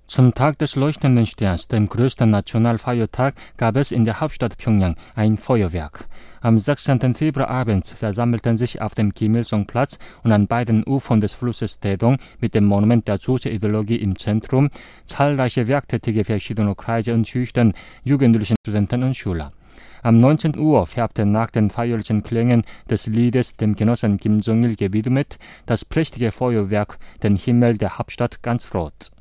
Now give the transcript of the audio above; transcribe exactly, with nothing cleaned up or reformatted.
Zum Tag des leuchtenden Sterns, dem größten Nationalfeiertag, gab es in der Hauptstadt Pjöngjang ein Feuerwerk. Am sechzehnten Februar abends versammelten sich auf dem Kim-Il-sung-Platz und an beiden Ufern des Flusses Taedong mit dem Monument der Juche-Ideologie im Zentrum zahlreiche Werktätige verschiedener Kreise und Schichten, Jugendlichen, Studenten und Schüler. Am neunzehn Uhr färbte nach den feierlichen Klängen des Liedes dem Genossen Kim Jong-il gewidmet das prächtige Feuerwerk den Himmel der Hauptstadt ganz rot.